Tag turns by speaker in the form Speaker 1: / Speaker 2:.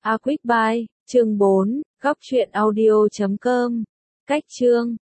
Speaker 1: A Quick Buy, chương 4, góc truyện audio.com. Cách chương